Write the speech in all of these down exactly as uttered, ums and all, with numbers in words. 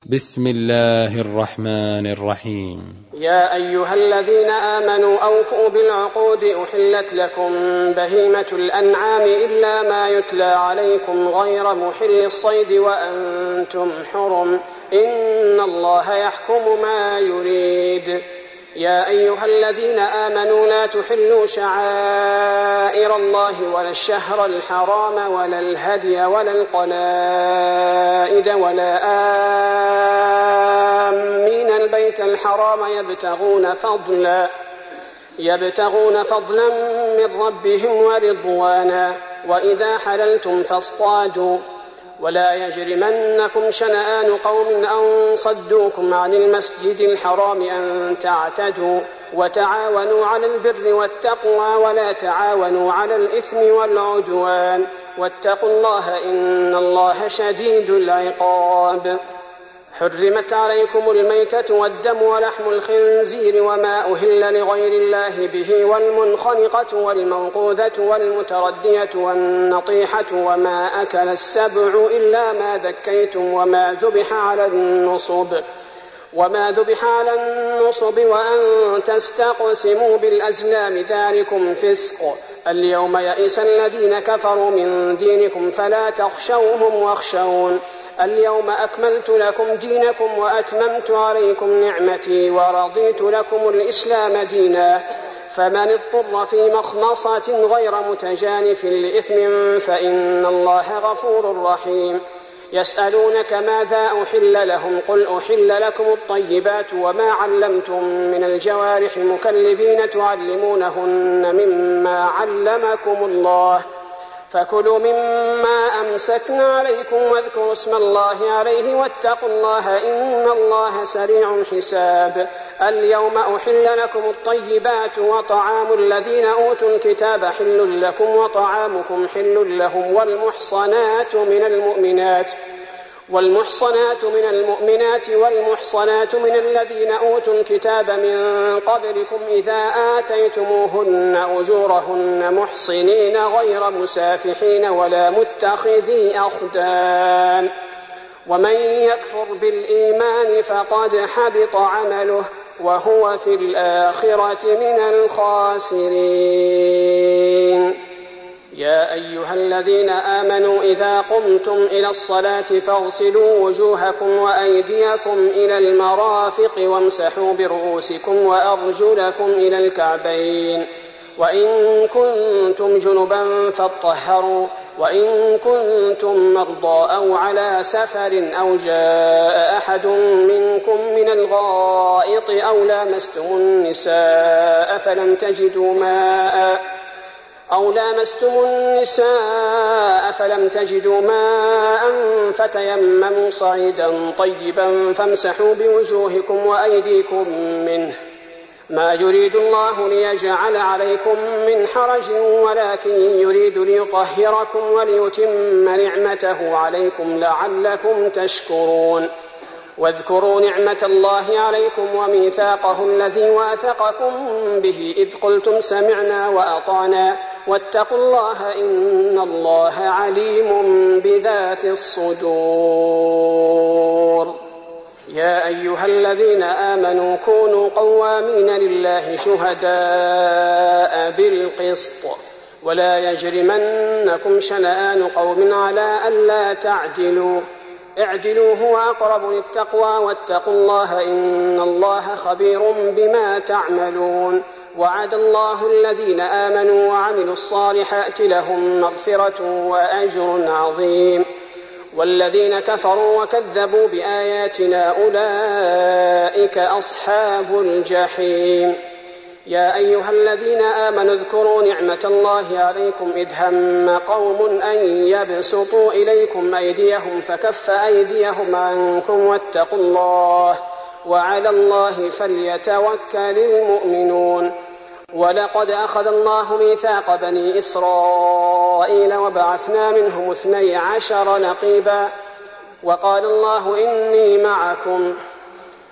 بسم الله الرحمن الرحيم. يا أيها الذين آمنوا أوفوا بالعقود أحلت لكم بهيمة الأنعام إلا ما يتلى عليكم غير محل الصيد وأنتم حرم إن الله يحكم ما يريد. يا أيها الذين آمنوا لا تحلوا شعائر الله ولا الشهر الحرام ولا الهدي ولا القلائد ولا آمين البيت الحرام يبتغون فضلا يبتغون فضلا من ربهم ورضوانا وإذا حللتم فاصطادوا ولا يجرمنكم شنآن قوم أن صدوكم عن المسجد الحرام أن تعتدوا وتعاونوا على البر والتقوى ولا تعاونوا على الإثم والعدوان واتقوا الله إن الله شديد العقاب. حرمت عليكم الميتة والدم ولحم الخنزير وما أهل لغير الله به والمنخنقة والموقوذة والمتردية والنطيحة وما أكل السبع إلا ما ذكيتم وما ذبح على النصب وما ذبح على النصب وأن تستقسموا بالأزلام ذلكم فسق. اليوم يئس الذين كفروا من دينكم فلا تخشوهم واخشون. اليوم أكملت لكم دينكم وأتممت عليكم نعمتي ورضيت لكم الإسلام دينا. فمن اضطر في مخمصة غير متجانف لإثم فإن الله غفور رحيم. يسألونك ماذا أحل لهم قل أحل لكم الطيبات وما علمتم من الجوارح مكلبين تعلمونهن مما علمكم الله فكلوا مما أمسكنا عليكم واذكروا اسم الله عليه واتقوا الله إن الله سريع الحساب. اليوم أحل لكم الطيبات وطعام الذين أوتوا الكتاب حل لكم وطعامكم حل لهم والمحصنات من المؤمنات والمحصنات من المؤمنات والمحصنات من الذين أوتوا الكتاب من قبلكم إذا آتيتموهن أجورهن محصنين غير مسافحين ولا متخذي أخدان ومن يكفر بالإيمان فقد حبط عمله وهو في الآخرة من الخاسرين. يا أيها الذين آمنوا إذا قمتم إلى الصلاة فاغسلوا وجوهكم وأيديكم إلى المرافق وامسحوا برؤوسكم وأرجلكم إلى الكعبين وإن كنتم جنبا فاطهروا وإن كنتم مرضى أو على سفر أو جاء أحد منكم من الغائط أو لامستم النساء فلم تجدوا ماء أو لامستم النساء فلم تجدوا ماء فتيمموا صعيدا طيبا فامسحوا بوجوهكم وأيديكم منه ما يريد الله ليجعل عليكم من حرج ولكن يريد ليطهركم وليتم نعمته عليكم لعلكم تشكرون. واذكروا نعمة الله عليكم وميثاقه الذي واثقكم به إذ قلتم سمعنا وأطعنا واتقوا الله إن الله عليم بذات الصدور. يا أيها الذين آمنوا كونوا قوامين لله شهداء بالقسط ولا يجرمنكم شنآن قوم على ألا تعدلوا اعدلوا هو أقرب للتقوى واتقوا الله إن الله خبير بما تعملون. وعد الله الذين آمنوا وعملوا الصالحات لهم مغفرة وأجر عظيم والذين كفروا وكذبوا بآياتنا أولئك أصحاب الجحيم. يا أيها الذين آمنوا اذكروا نعمة الله عليكم إذ هم قوم أن يبسطوا إليكم أيديهم فكف أيديهم عنكم واتقوا الله وعلى الله فليتوكل المؤمنون. ولقد أخذ الله ميثاق بني إسرائيل وبعثنا منهم اثني عشر نقيبا وقال الله إني معكم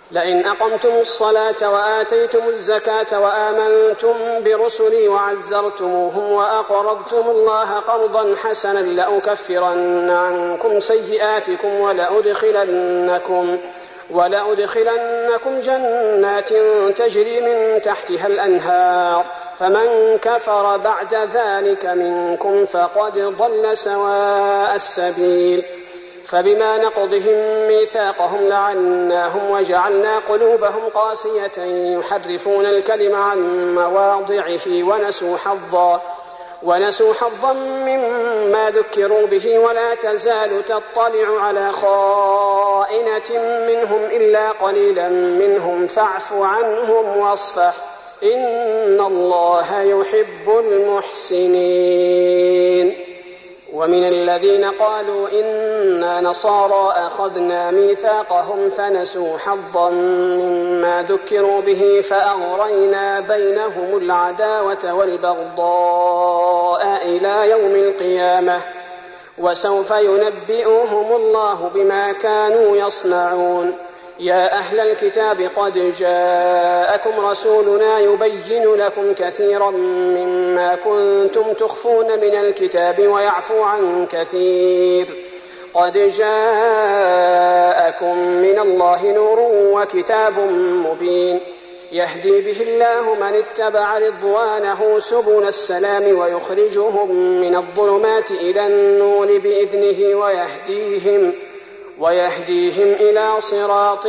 لئن أقمتم الصلاة وآتيتم الزكاة وآمنتم برسلي وعزرتموهم وأقرضتم الله قرضا حسنا لأكفرن عنكم سيئاتكم ولأدخلنكم, ولأدخلنكم جنات تجري من تحتها الأنهار فمن كفر بعد ذلك منكم فقد ضل سواء السبيل. فبما نقضهم ميثاقهم لعناهم وجعلنا قلوبهم قاسية يحرفون الكلم عن مواضعه ونسوا حظا ونسوا حظا مما ذكروا به ولا تزال تطلع على خائنة منهم إلا قليلا منهم فاعف عنهم واصفح إن الله يحب المحسنين. ومن الذين قالوا إنا نصارى أخذنا ميثاقهم فنسوا حظا مما ذكروا به فأغرينا بينهم العداوة والبغضاء إلى يوم القيامة وسوف ينبئهم الله بما كانوا يصنعون. يا أهل الكتاب قد جاءكم رسولنا يبين لكم كثيرا مما كنتم تخفون من الكتاب ويعفو عن كثير. قد جاءكم من الله نور وكتاب مبين يهدي به الله من اتبع رضوانه سبل السلام ويخرجهم من الظلمات إلى النور بإذنه ويهديهم ويهديهم إلى صراط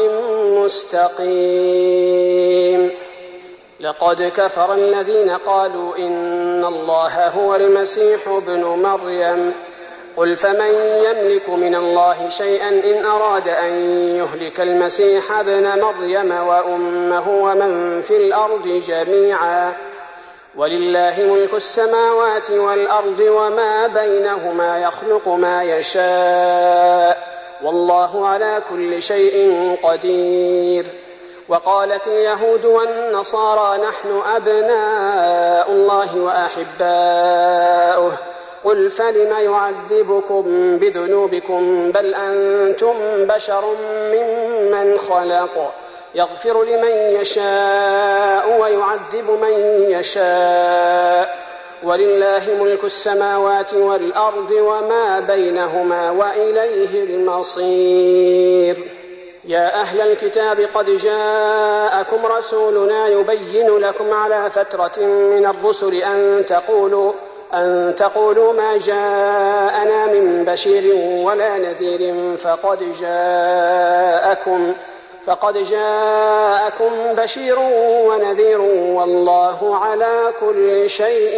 مستقيم. لقد كفر الذين قالوا إن الله هو المسيح ابن مريم قل فمن يملك من الله شيئا إن أراد أن يهلك المسيح ابن مريم وأمه ومن في الأرض جميعا ولله ملك السماوات والأرض وما بينهما يخلق ما يشاء والله على كل شيء قدير. وقالت اليهود والنصارى نحن أبناء الله وأحباؤه قل فلم يعذبكم بذنوبكم بل أنتم بشر ممن خلق يغفر لمن يشاء ويعذب من يشاء ولله ملك السماوات والأرض وما بينهما وإليه المصير. يا أهل الكتاب قد جاءكم رسولنا يبين لكم على فترة من الرسل أن تقولوا, أن تقولوا ما جاءنا من بشير ولا نذير فقد جاءكم فقد جاءكم بشير ونذير والله على كل شيء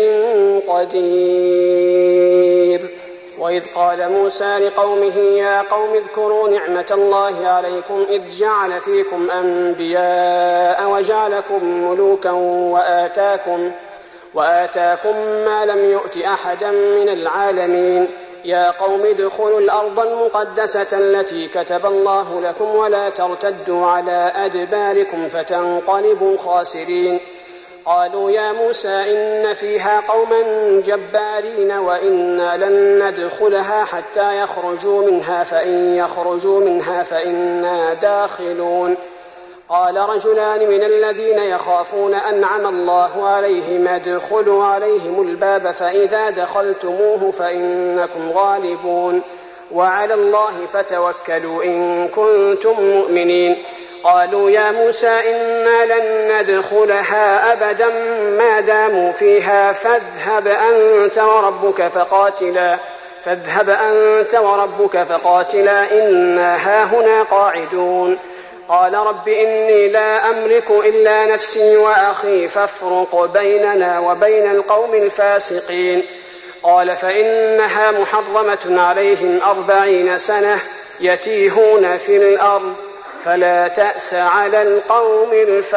قدير. وإذ قال موسى لقومه يا قوم اذكروا نعمة الله عليكم إذ جعل فيكم أنبياء وجعلكم ملوكا وآتاكم, وآتاكم ما لم يؤت أحدا من العالمين. يا قوم ادخلوا الأرض المقدسة التي كتب الله لكم ولا ترتدوا على أدباركم فتنقلبوا خاسرين. قالوا يا موسى إن فيها قوما جبارين وإنا لن ندخلها حتى يخرجوا منها فإن يخرجوا منها فإنا داخلون. قال رجلان من الذين يخافون أنعم الله عليهم ادخلوا عليهم الباب فإذا دخلتموه فإنكم غالبون وعلى الله فتوكلوا إن كنتم مؤمنين. قالوا يا موسى إنا لن ندخلها أبدا ما داموا فيها فاذهب أنت وربك فقاتلا فاذهب أنت وربك فقاتلا إنا هاهنا قاعدون. قال رب إني لا أملك إلا نفسي وأخي فافرق بيننا وبين القوم الفاسقين. قال فإنها محرمة عليهم أربعين سنة يتيهون في الأرض فلا تأس على القوم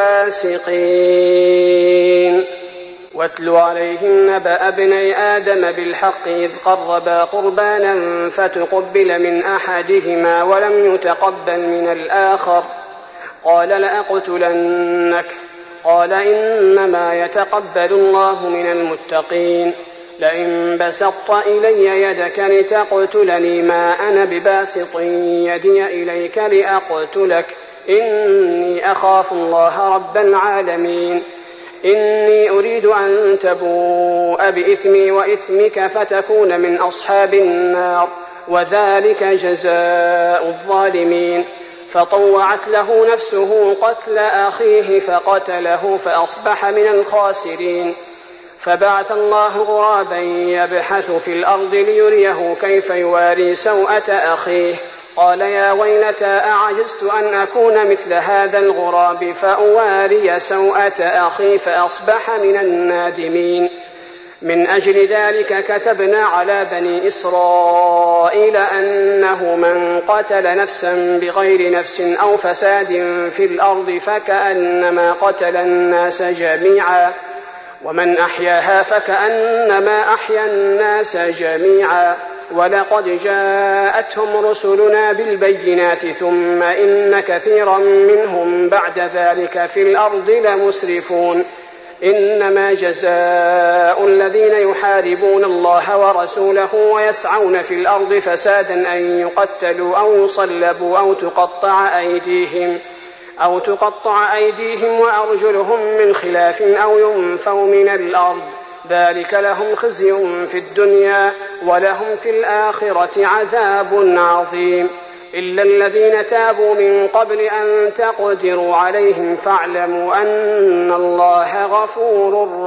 الفاسقين. واتل عليهم نبأ ابني آدم بالحق إذ قربا قربانا فتقبل من أحدهما ولم يتقبل من الآخر قال لأقتلنك قال إنما يتقبل الله من المتقين. لئن بسطت إلي يدك لتقتلني ما أنا بباسط يدي إليك لأقتلك إني أخاف الله رب العالمين إني أريد أن تبوء بإثمي وإثمك فتكون من أصحاب النار وذلك جزاء الظالمين. فطوعت له نفسه قتل أخيه فقتله فأصبح من الخاسرين. فبعث الله غرابا يبحث في الأرض ليريه كيف يواري سوءة أخيه قال يا ويلتى أعجزت أن أكون مثل هذا الغراب فأواري سوءة أخي فأصبح من النادمين. من أجل ذلك كتبنا على بني إسرائيل أنه من قتل نفسا بغير نفس أو فساد في الأرض فكأنما قتل الناس جميعا ومن أحياها فكأنما أحيا الناس جميعا. ولقد جاءتهم رسلنا بالبينات ثم إن كثيرا منهم بعد ذلك في الأرض لمسرفون. إنما جزاء الذين يحاربون الله ورسوله ويسعون في الأرض فسادا أن يقتلوا أو يصلبوا أو تقطع أيديهم أو تقطع أيديهم وأرجلهم من خلاف أو ينفوا من الأرض ذلك لهم خزي في الدنيا ولهم في الآخرة عذاب عظيم. إلا الذين تابوا من قبل أن تقدروا عليهم فاعلموا أن الله غفور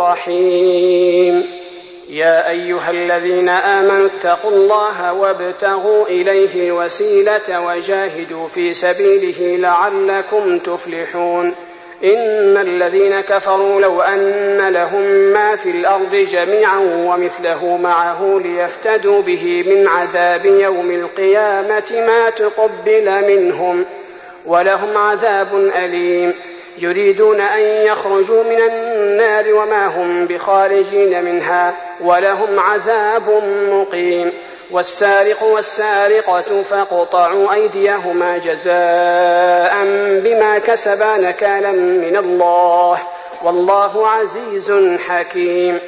رحيم. يا أيها الذين آمنوا اتقوا الله وابتغوا إليه الوسيلة وجاهدوا في سبيله لعلكم تفلحون. إن الذين كفروا لو أن لهم ما في الأرض جميعا ومثله معه ليفتدوا به من عذاب يوم القيامة ما تقبل منهم ولهم عذاب أليم. يريدون أن يخرجوا من النار وما هم بخارجين منها ولهم عذاب مقيم. والسارق والسارقة فاقطعوا أيديهما جزاء بما كسبا نكالا من الله والله عزيز حكيم.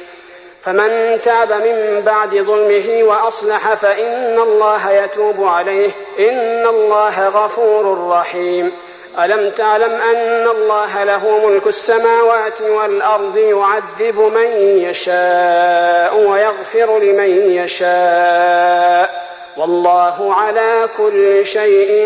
فمن تاب من بعد ظلمه وأصلح فإن الله يتوب عليه إن الله غفور رحيم. ألم تعلم أن الله له ملك السماوات والأرض يعذب من يشاء ويغفر لمن يشاء والله على كل شيء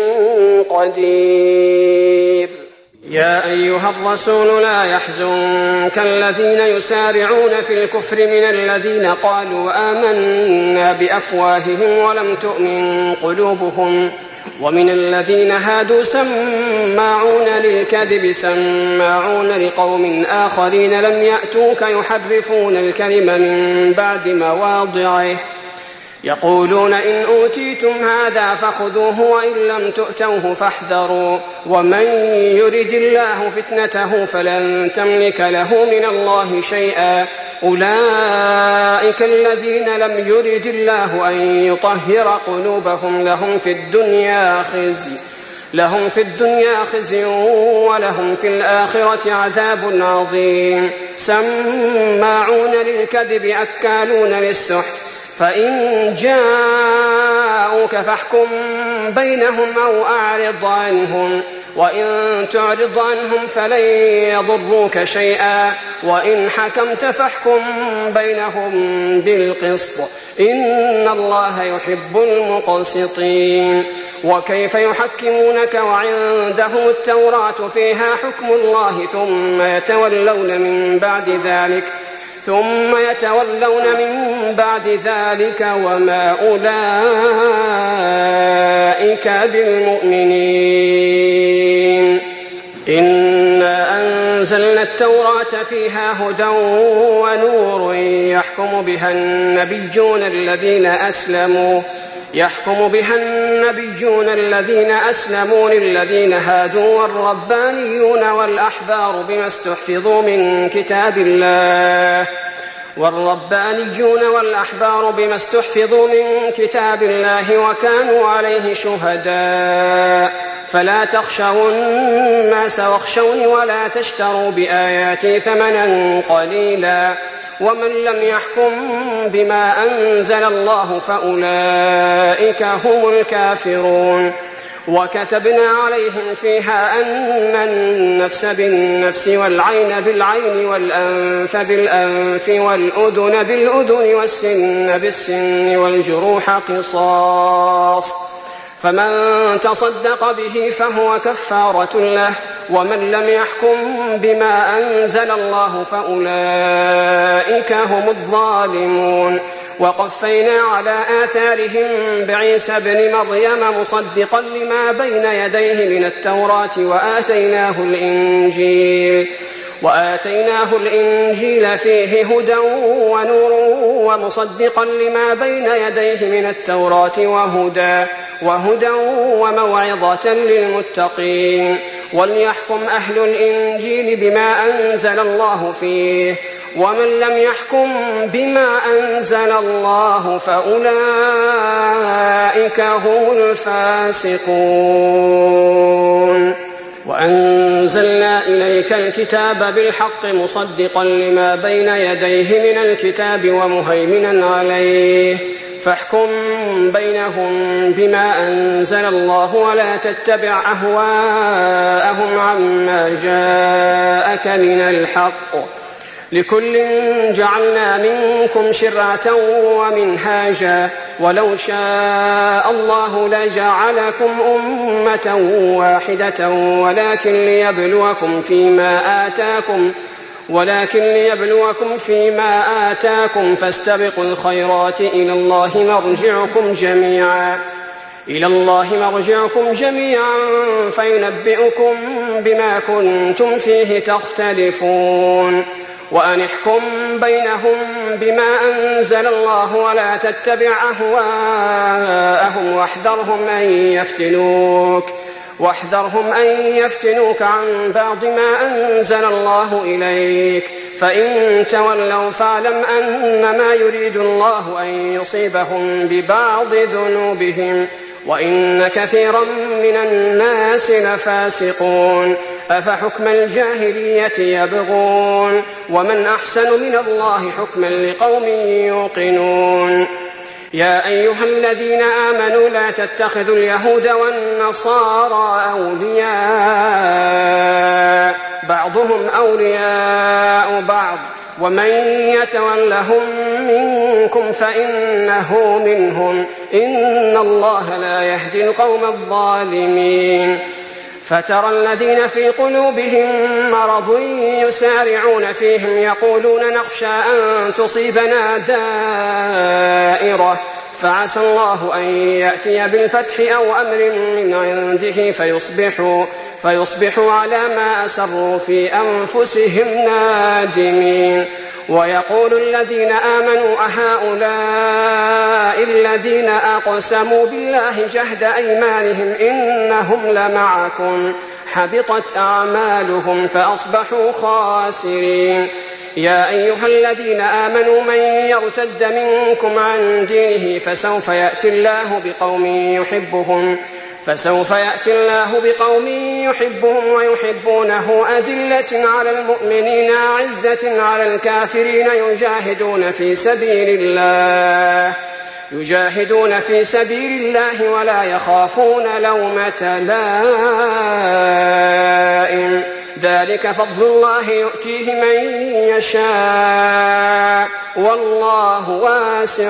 قدير. يا أيها الرسول لا يحزنك الذين يسارعون في الكفر من الذين قالوا آمنا بأفواههم ولم تؤمن قلوبهم ومن الذين هادوا سماعون للكذب سماعون لقوم آخرين لم يأتوك يحرفون الكلم من بعد مواضعه يقولون إن أوتيتم هذا فخذوه وإن لم تؤتوه فاحذروا ومن يرد الله فتنته فلن تملك له من الله شيئا. أولئك الذين لم يرد الله أن يطهر قلوبهم لهم في الدنيا خزي لهم في الدنيا خزي ولهم في الآخرة عذاب عظيم. سماعون للكذب أكالون للسحت فإن جاءوك فاحكم بينهم أو أعرض عنهم وإن تعرض عنهم فلن يضروك شيئا وإن حكمت فاحكم بينهم بالقسط إن الله يحب المقسطين. وكيف يحكمونك وعندهم التوراة فيها حكم الله ثم يتولون من بعد ذلك ثم يتولون من بعد ذلك وما أولئك بالمؤمنين. إنا أنزلنا التوراة فيها هدى ونور يحكم بها النبيون الذين أسلموا يحكم بها النبيون الذين أسلموا للذين هادوا والربانيون والأحبار بما استحفظوا من كتاب الله والربانيون والأحبار بما استحفظوا من كتاب الله وكانوا عليه شهداء فلا تخشوا الناس واخشوني ولا تشتروا بآياتي ثمنا قليلا ومن لم يحكم بما أنزل الله فأولئك هم الكافرون. وكتبنا عليهم فيها أن النفس بالنفس والعين بالعين والأنف بالأنف والأذن بالأذن والسن بالسن والجروح قصاص، فمن تصدق به فهو كفارة له، ومن لم يحكم بما أنزل الله فأولئك هم الظالمون. وقفينا على آثارهم بعيسى ابن مريم مصدقا لما بين يديه من التوراة وآتيناه الإنجيل وآتيناه الإنجيل فيه هدى ونور ومصدقا لما بين يديه من التوراة وهدى وهدى وموعظة للمتقين. وليحكم أهل الإنجيل بما أنزل الله فيه، ومن لم يحكم بما أنزل الله فأولئك هم الفاسقون. وأنزلنا إليك الكتاب بالحق مصدقا لما بين يديه من الكتاب ومهيمنا عليه، فاحكم بينهم بما أنزل الله ولا تتبع أهواءهم عما جاءك من الحق، لكل جعلنا منكم شرعة ومنهاجا، ولو شاء الله لجعلكم أمة واحدة ولكن ليبلوكم فيما آتاكم ولكن ليبلوكم فيما آتاكم فاستبقوا الخيرات إلى الله مرجعكم جميعا إلى الله مرجعكم جميعا فينبئكم بما كنتم فيه تختلفون. وأن احكم بينهم بما أنزل الله ولا تتبع أهواءهم واحذرهم أن يفتنوك واحذرهم أن يفتنوك عن بعض ما أنزل الله إليك، فإن تولوا فاعلم أنما يريد الله أن يصيبهم ببعض ذنوبهم وإن كثيرا من الناس لفاسقون. أفحكم الجاهلية يبغون ومن أحسن من الله حكما لقوم يوقنون. يا أيها الذين آمنوا لا تتخذوا اليهود والنصارى أولياء بعضهم أولياء بعض ومن يتولهم منكم فإنه منهم إن الله لا يهدي القوم الظالمين. فترى الذين في قلوبهم مرض يسارعون فيهم يقولون نخشى أن تصيبنا دائرة فعسى الله أن يأتي بالفتح أو أمر من عنده فيصبحوا, فيصبحوا على ما أسروا في أنفسهم نادمين. ويقول الذين آمنوا أهؤلاء الذين أقسموا بالله جهد أيمانهم إنهم لمعكم حبطت أعمالهم فأصبحوا خاسرين. يا أيها الذين آمنوا من يرتد منكم عن دينه فسوف يأتي الله بقوم يحبهم فسوف يأتي الله بقوم يحبهم ويحبونه أذلة على المؤمنين أعزة على الكافرين يجاهدون في سبيل الله يجاهدون في سبيل الله ولا يخافون لومة لائم ذلك فضل الله يؤتيه من يشاء والله واسع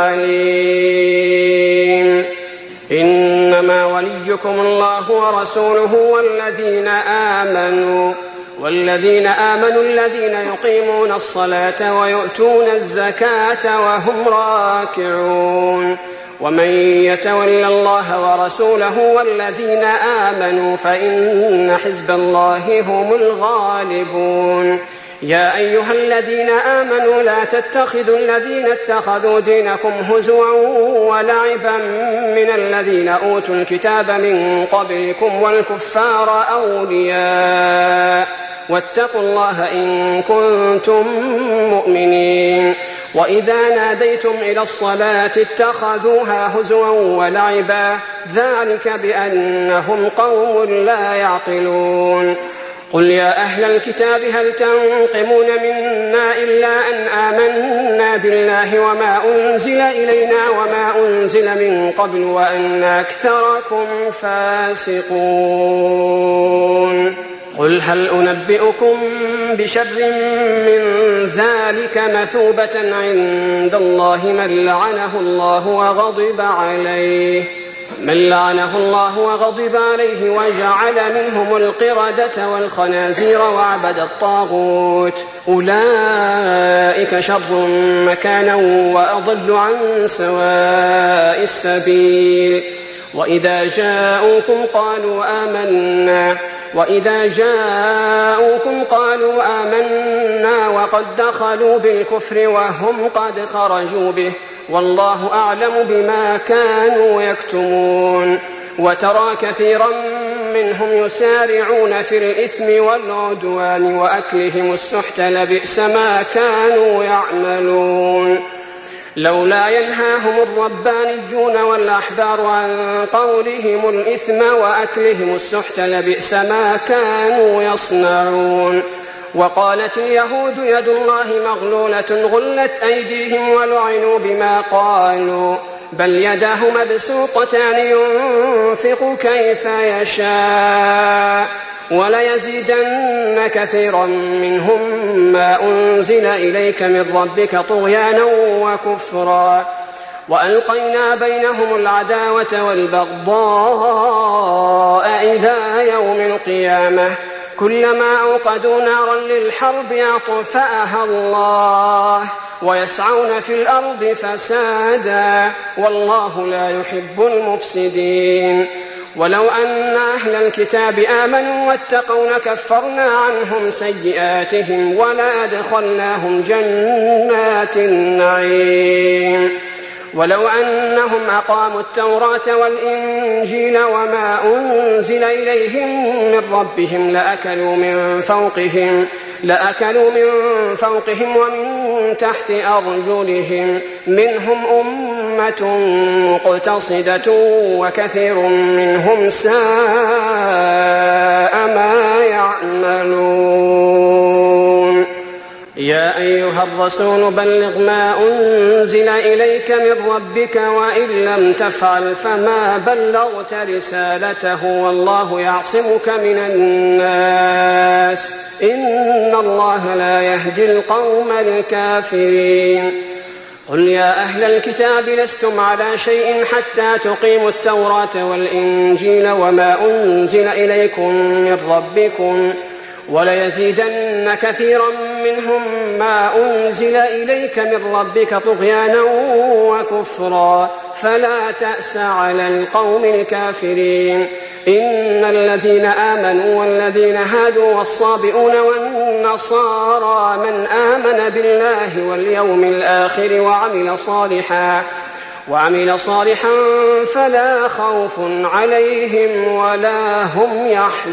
عليم. إنما وليكم الله ورسوله والذين آمنوا والذين آمنوا الذين يقيمون الصلاة ويؤتون الزكاة وهم راكعون. ومن يتول الله ورسوله والذين آمنوا فإن حزب الله هم الغالبون. يا أيها الذين آمنوا لا تتخذوا الذين اتخذوا دينكم هزوا ولعبا من الذين أوتوا الكتاب من قبلكم والكفار أولياء واتقوا الله إن كنتم مؤمنين. وإذا ناديتم إلى الصلاة اتخذوها هزوا ولعبا ذلك بأنهم قوم لا يعقلون. قل يا أهل الكتاب هل تنقمون منا إلا أن آمنا بالله وما أنزل إلينا وما أنزل من قبل وأن أكثركم فاسقون قل هل أنبئكم بشر من ذلك مثوبة عند الله من لعنه الله وغضب عليه من لعنه الله وغضب عليه وجعل منهم القردة والخنازير وعبد الطاغوت أولئك شر مكانا وأضل عن سواء السبيل وإذا جاءوكم قالوا آمنا وإذا جاءوكم قالوا آمنا وقد دخلوا بالكفر وهم قد خرجوا به والله أعلم بما كانوا يكتمون وترى كثيرا منهم يسارعون في الإثم والعدوان وأكلهم السحت لبئس ما كانوا يعملون لولا ينهاهم الربانيون والأحبار عن قولهم الإثم وأكلهم السحت لبئس ما كانوا يصنعون وقالت اليهود يد الله مغلولة غلت أيديهم ولعنوا بما قالوا بل يداه مبسوطتان ينفق كيف يشاء وليزيدن كثيرا منهم ما أنزل إليك من ربك طغيانا وكفرا وألقينا بينهم العداوة والبغضاء إلى يوم القيامة كلما أوقدوا نارا للحرب أطفأها الله ويسعون في الأرض فسادا والله لا يحب المفسدين ولو أن أهل الكتاب آمنوا واتقوا لكفرنا عنهم سيئاتهم ولأدخلناهم جنات النعيم ولو أنهم أقاموا التوراة والإنجيل وما أنزل إليهم من ربهم لأكلوا من فوقهم لأكلوا من فوقهم ومن تحت أرجلهم منهم أمة مقتصدة وكثير منهم ساء ما يعملون يا أيها الرسول بلغ ما أنزل إليك من ربك وإن لم تفعل فما بلغت رسالته والله يعصمك من الناس إن الله لا يهدي القوم الكافرين قل يا أهل الكتاب لستم على شيء حتى تقيموا التوراة والإنجيل وما أنزل إليكم من ربكم وليزيدن كثيرا منهم ما أنزل إليك من ربك طغيانا وكفرا فلا تأس على القوم الكافرين إن الذين آمنوا والذين هادوا والصابئون والنصارى من آمن بالله واليوم الآخر وعمل صالحا وعمل صالحا فلا خوف عليهم ولا هم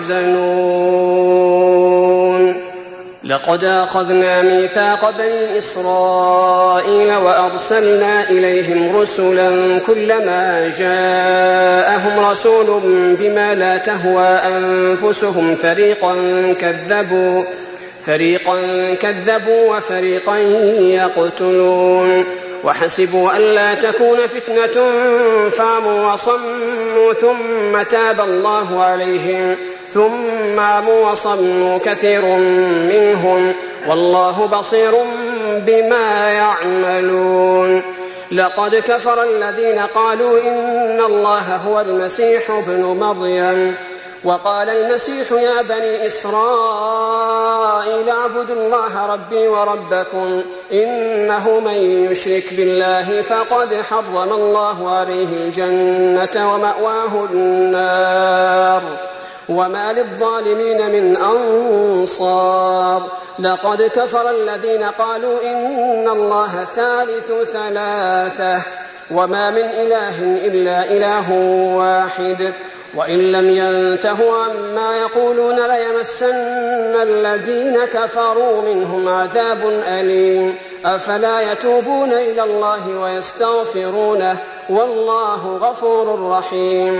يحزنون لقد أخذنا ميثاق بني إسرائيل وأرسلنا إليهم رسلا كلما جاءهم رسول بما لا تهوى أنفسهم فريقا كذبوا فريقا كذبوا وفريقا يقتلون وحسبوا ألا تكون فتنة فعموا وصموا ثم تاب الله عليهم ثم عموا وصموا كثير منهم والله بصير بما يعملون لقد كفر الذين قالوا إن الله هو المسيح ابن مريم وقال المسيح يا بني إسرائيل اعبدوا الله ربي وربكم إنه من يشرك بالله فقد حرم الله عليه الجنة ومأواه النار وما للظالمين من أنصار لقد كفر الذين قالوا إن الله ثالث ثلاثة وما من إله إلا إله واحد وإن لم ينتهوا عما يقولون ليمسن الذين كفروا منهم عذاب أليم أفلا يتوبون إلى الله ويستغفرونه والله غفور رحيم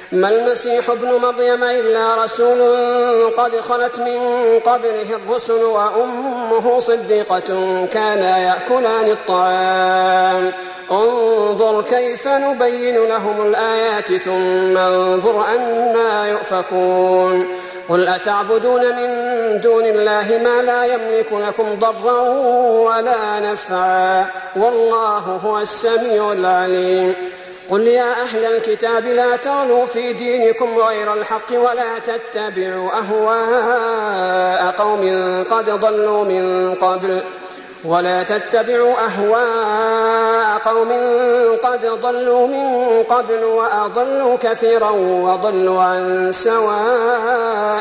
ما المسيح ابن مريم إلا رسول قد خلت من قبله الرسل وأمه صديقة كانا يأكلان الطعام انظر كيف نبين لهم الآيات ثم انظر أنى يؤفكون قل أتعبدون من دون الله ما لا يملك لكم ضرا ولا نفعا والله هو السميع العليم قل يا أهل الكتاب لا تغلوا في دينكم غير الحق ولا تتبعوا أهواء قوم قد ضلوا من قبل ولا تتبعوا أهواء قوم قد ضلوا من قبل وأضلوا كثيرا وضلوا عن سواء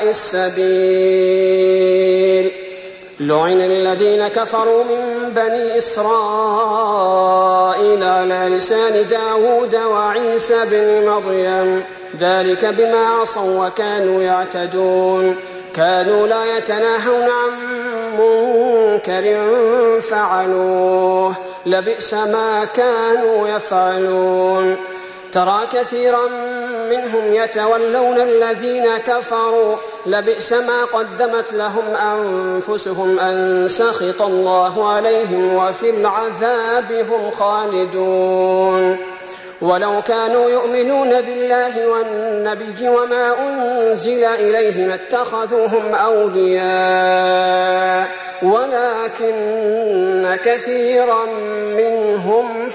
السبيل لعن الذين كفروا من بني إسرائيل على لسان داود وعيسى بن مريم ذلك بما عصوا وكانوا يعتدون كانوا لا يتناهون عن منكر فعلوه لبئس ما كانوا يفعلون ترى كثيرا منهم يتولون الذين كفروا لبئس ما قدمت لهم أنفسهم أن سخط الله عليهم وفي العذاب هم خالدون ولو كانوا يؤمنون بالله والنبي وما أنزل إليه ما اتخذوهم أولياء ولكن كثيرا منهم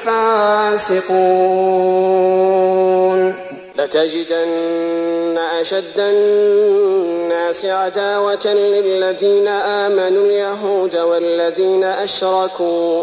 فاسقون لتجدن أشد الناس عداوة للذين آمنوا اليهود والذين أشركوا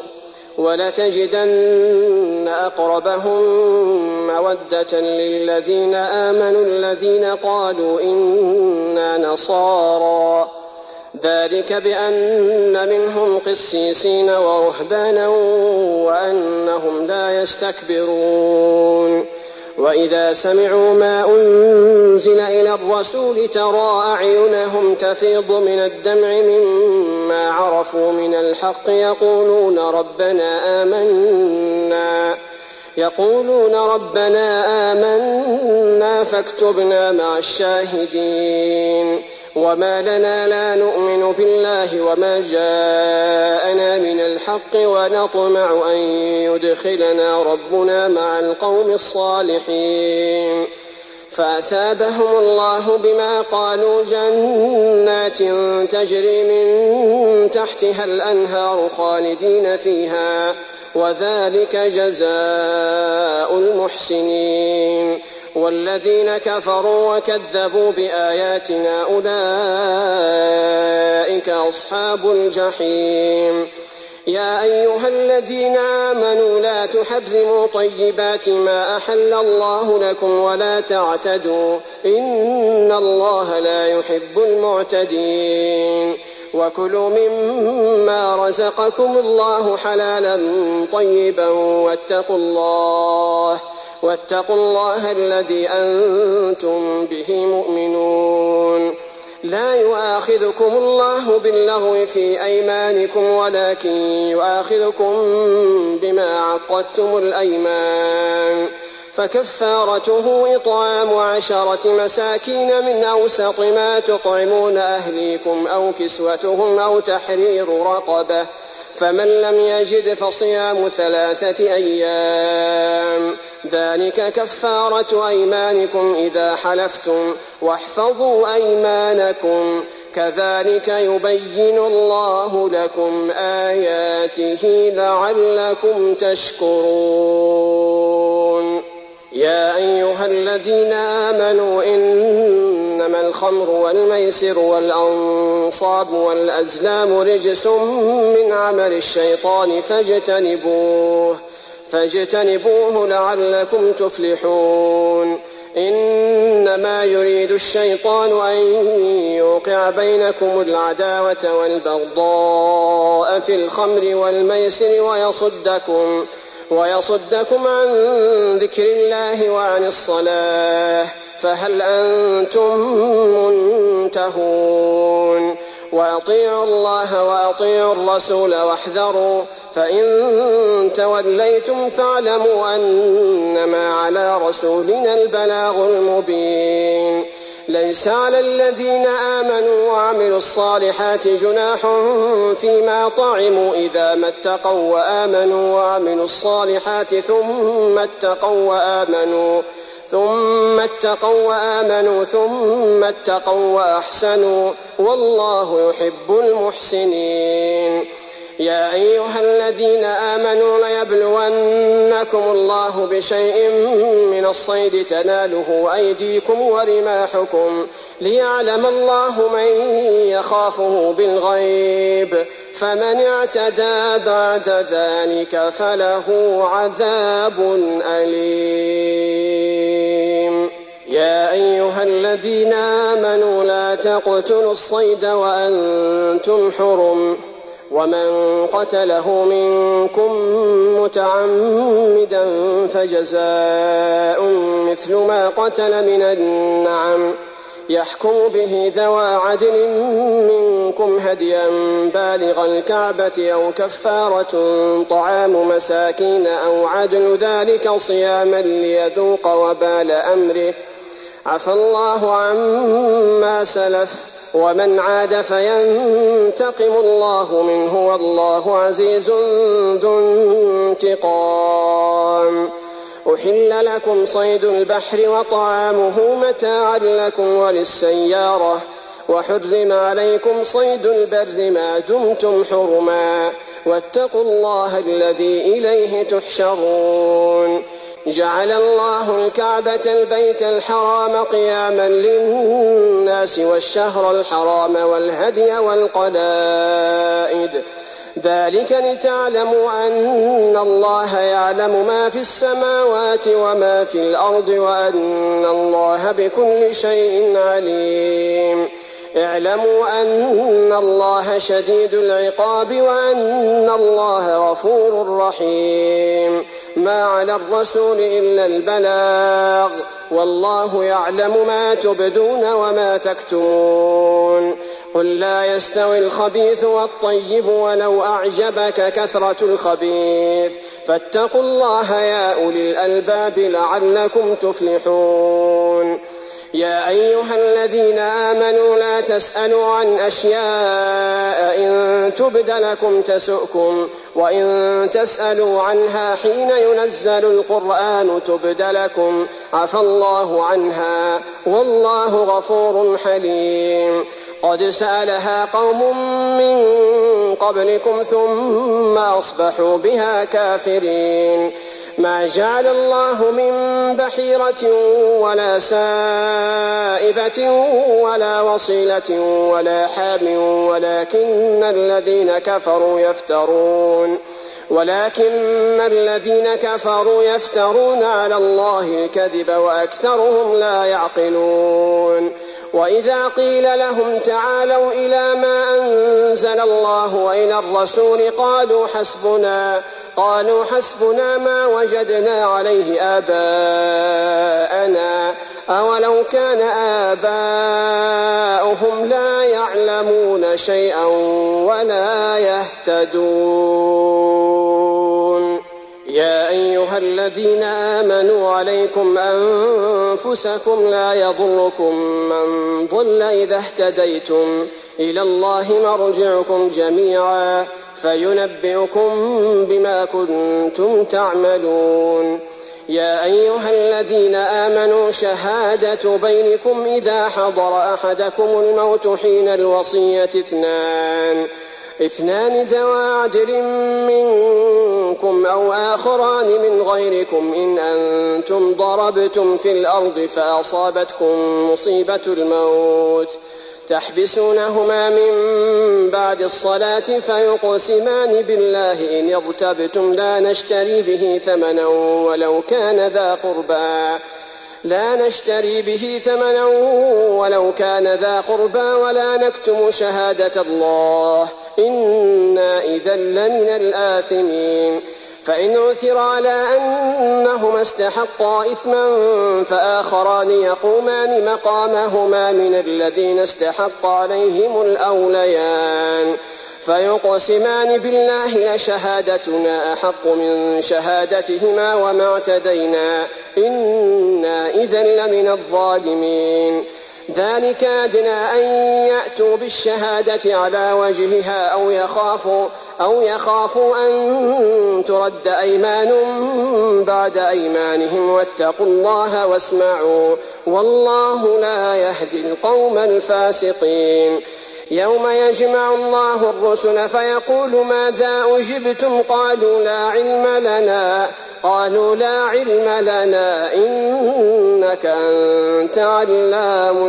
ولتجدن أقربهم مودة للذين آمنوا الذين قالوا إنا نصارى ذلك بأن منهم قسيسين ورهبانا وأنهم لا يستكبرون وإذا سمعوا ما أنزل إلى الرسول ترى أعينهم تفيض من الدمع مما عرفوا من الحق يقولون ربنا آمنا يقولون ربنا آمنا فاكتبنا مع الشاهدين وما لنا لا نؤمن بالله وما جاءنا من الحق ونطمع أن يدخلنا ربنا مع القوم الصالحين فأثابهم الله بما قالوا جنات تجري من تحتها الأنهار خالدين فيها وذلك جزاء المحسنين والذين كفروا وكذبوا بآياتنا أولئك أصحاب الجحيم يا أيها الذين آمنوا لا تحرموا طيبات ما أحل الله لكم ولا تعتدوا إن الله لا يحب المعتدين وكلوا مما رزقكم الله حلالا طيبا واتقوا الله واتقوا الله الذي أنتم به مؤمنون لا يؤاخذكم الله باللغو في أيمانكم ولكن يؤاخذكم بما عقدتم الأيمان فكفارته إطعام عشرة مساكين من أوسط ما تطعمون أهليكم أو كسوتهم أو تحرير رقبة فمن لم يجد فصيام ثلاثة أيام ذلك كفارة أيمانكم إذا حلفتم واحفظوا أيمانكم كذلك يبين الله لكم آياته لعلكم تشكرون يا أيها الذين آمنوا إنما الخمر والميسر والأنصاب والأزلام رجس من عمل الشيطان فاجتنبوه فاجتنبوه لعلكم تفلحون إنما يريد الشيطان أن يوقع بينكم العداوة والبغضاء في الخمر والميسر ويصدكم ويصدكم عن ذكر الله وعن الصلاة فهل أنتم منتهون وأطيعوا الله وأطيعوا الرسول واحذروا، فإن توليتم فاعلموا أنما على رسولنا البلاغ المبين. ليس على الذين آمنوا وعملوا الصالحات جناح فيما طعموا إذا ما اتقوا وآمنوا وعملوا الصالحات ثم اتقوا وآمنوا ثم اتقوا وآمنوا ثم اتقوا وأحسنوا والله يحب المحسنين. يا أيها الذين آمنوا ليبلونكم الله بشيء من الصيد تناله أيديكم ورماحكم ليعلم الله من يخافه بالغيب، فمن اعتدى بعد ذلك فله عذاب أليم. يا أيها الذين آمنوا لا تقتلوا الصيد وأنتم حرم، ومن قتله منكم متعمدا فجزاء مثل ما قتل من النعم يحكم به ذوى عدل منكم هديا بالغ الكعبة أو كفارة طعام مساكين أو عدل ذلك صياما ليذوق وبال أمره، عفى الله عما سلف ومن عاد فينتقم الله منه والله عزيز ذو انتقام. أحل لكم صيد البحر وطعامه متاعا لكم وللسيارة، وحرم عليكم صيد البر ما دمتم حرما، واتقوا الله الذي إليه تحشرون. جعل الله الكعبة البيت الحرام قياما للناس والشهر الحرام والهدي والقلائد، ذلك لتعلموا أن الله يعلم ما في السماوات وما في الأرض وأن الله بكل شيء عليم. اعلموا أن الله شديد العقاب وأن الله غفور رحيم. ما على الرسول إلا البلاغ، والله يعلم ما تبدون وما تكتمون. قل لا يستوي الخبيث والطيب ولو أعجبك كثرة الخبيث، فاتقوا الله يا أولي الألباب لعلكم تفلحون. يا أيها الذين آمنوا لا تسألوا عن أشياء إن تبد لكم تسؤكم، وإن تسألوا عنها حين ينزل القرآن تبد لكم عفى الله عنها والله غفور حليم. قد سألها قوم من قبلكم ثم أصبحوا بها كافرين. ما جعل الله من بحيرة ولا سائبة ولا وصيلة ولا حام ولكن الذين كفروا يفترون ولكن الذين كفروا يفترون على الله الكذب وأكثرهم لا يعقلون. وإذا قيل لهم تعالوا إلى ما أنزل الله وإلى الرسول قالوا حسبنا قالوا حسبنا ما وجدنا عليه آباءنا أولو كان آباؤهم لا يعلمون شيئا ولا يهتدون. يا أيها الذين آمنوا عليكم أنفسكم لا يضركم من ضل إذا اهتديتم، إلى الله مرجعكم جميعا فينبئكم بما كنتم تعملون. يا أيها الذين آمنوا شهادة بينكم إذا حضر أحدكم الموت حين الوصية اثنان اثنان ذوى عدل منكم أو آخران من غيركم إن أنتم ضربتم في الأرض فأصابتكم مصيبة الموت تحبسونهما من بعد الصلاة فيقسمان بالله إن ارتبتم لا نشتري به ثمنا ولو كان ذا قربى لا نشتري به ثمنا ولو كان ذا قربى ولا نكتم شهادة الله إنا إذا لمن الآثمين. فإن عثر على أنهما استحقا إثما فآخران يقومان مقامهما من الذين استحق عليهم الأوليان فيقسمان بالله لشهادتنا أحق من شهادتهما وما اعتدينا إنا إذا لمن الظالمين. ذلك أدنى أن يأتوا بالشهادة على وجهها أو يخافوا, أو يخافوا أن ترد أيمان بعد أيمانهم واتقوا الله واسمعوا والله لا يهدي القوم الفاسقين. يوم يجمع الله الرسل فيقول ماذا أجبتم قالوا لا علم لنا قالوا لا علم لنا إنك أنت علام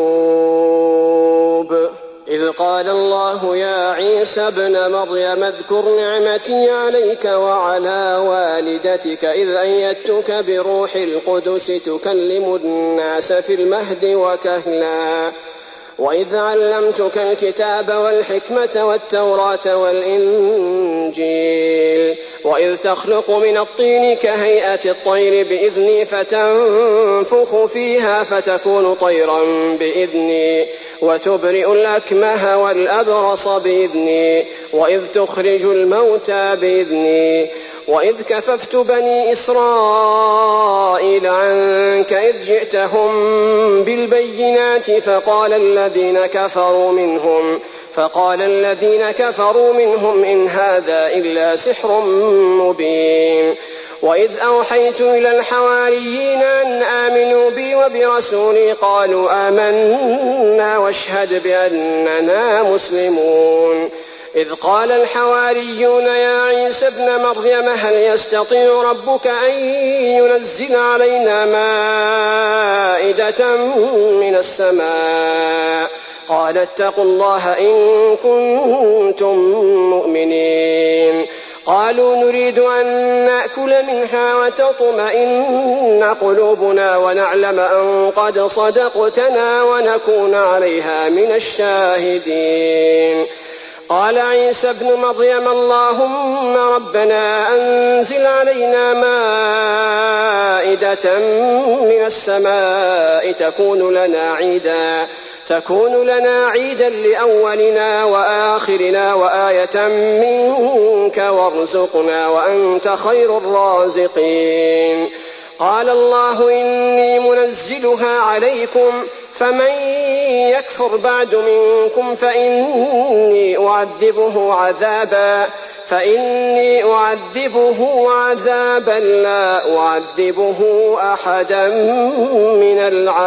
الغيوب. إذ قال الله يا عيسى ابن مريم اذكر نعمتي عليك وعلى والدتك إذ أيدتك بروح القدس تكلم الناس في المهد وكهلا وإذ علمتك الكتاب والحكمة والتوراة والإنجيل وإذ تخلق من الطين كهيئة الطير بإذني فتنفخ فيها فتكون طيرا بإذني وتبرئ الأكمه والأبرص بإذني وإذ تخرج الموتى بإذني وإذ كففت بني إسرائيل عنك إذ جئتهم بالبينات فقال الذين كفروا منهم فقال الذين كفروا منهم إن هذا إلا سحر مبين. وإذ أوحيت إلى الحواريين أن آمنوا بي وبرسولي قالوا آمنا واشهد بأننا مسلمون. إذ قال الحواريون يا عيسى ابن مريم هل يستطيع ربك أن ينزل علينا مائدة من السماء قال اتقوا الله إن كنتم مؤمنين. قالوا نريد أن نأكل منها وتطمئن قلوبنا ونعلم أن قد صدقتنا ونكون عليها من الشاهدين. قال عيسى ابن مريم اللهم ربنا أنزل علينا مائدة من السماء تكون لنا عيدا تكون لنا عيدا لأولنا وآخرنا وآية منك وارزقنا وأنت خير الرازقين. قال الله إني منزلها عليكم فمن يكفر بعد منكم فإني أعذبه عذابا فإني أعذبه عذابا لا أعذبه أحدا من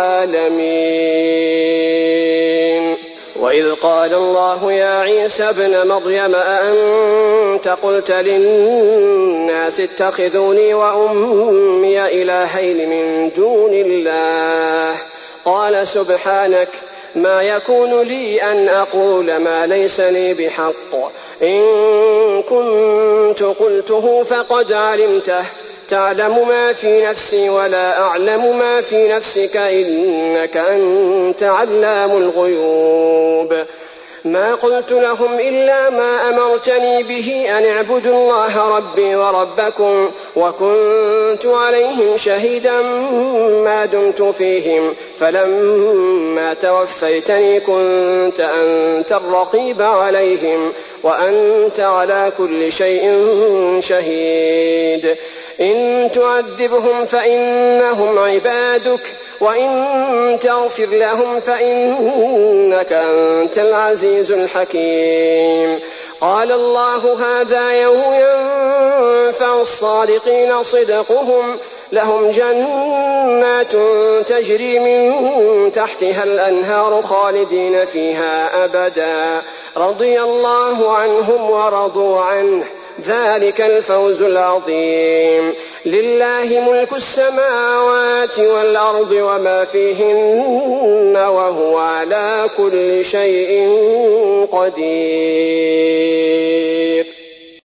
العالمين. وإذ قال الله يا عيسى ابن مريم أأنت قلت للناس اتخذوني وأمي إلهين من دون الله قال سبحانك ما يكون لي أن أقول ما ليس لي بحق إن كنت قلته فقد علمته تعلم ما في نفسي ولا أعلم ما في نفسك إنك أنت علام الغيوب. ما قلت لهم إلا ما أمرتني به أن اعبدوا الله ربي وربكم وكنت عليهم شهيدا ما دمت فيهم فلما توفيتني كنت أنت الرقيب عليهم وأنت على كل شيء شهيد. إن تعذبهم فإنهم عبادك وإن تغفر لهم فإنك أنت العزيز الحكيم. قال الله هذا يوم ينفع الصادقين صدقهم لهم جنات تجري من تحتها الأنهار خالدين فيها أبدا رضي الله عنهم ورضوا عنه ذلك الفوز العظيم. لله ملك السماوات والأرض وما فيهن وهو على كل شيء قدير.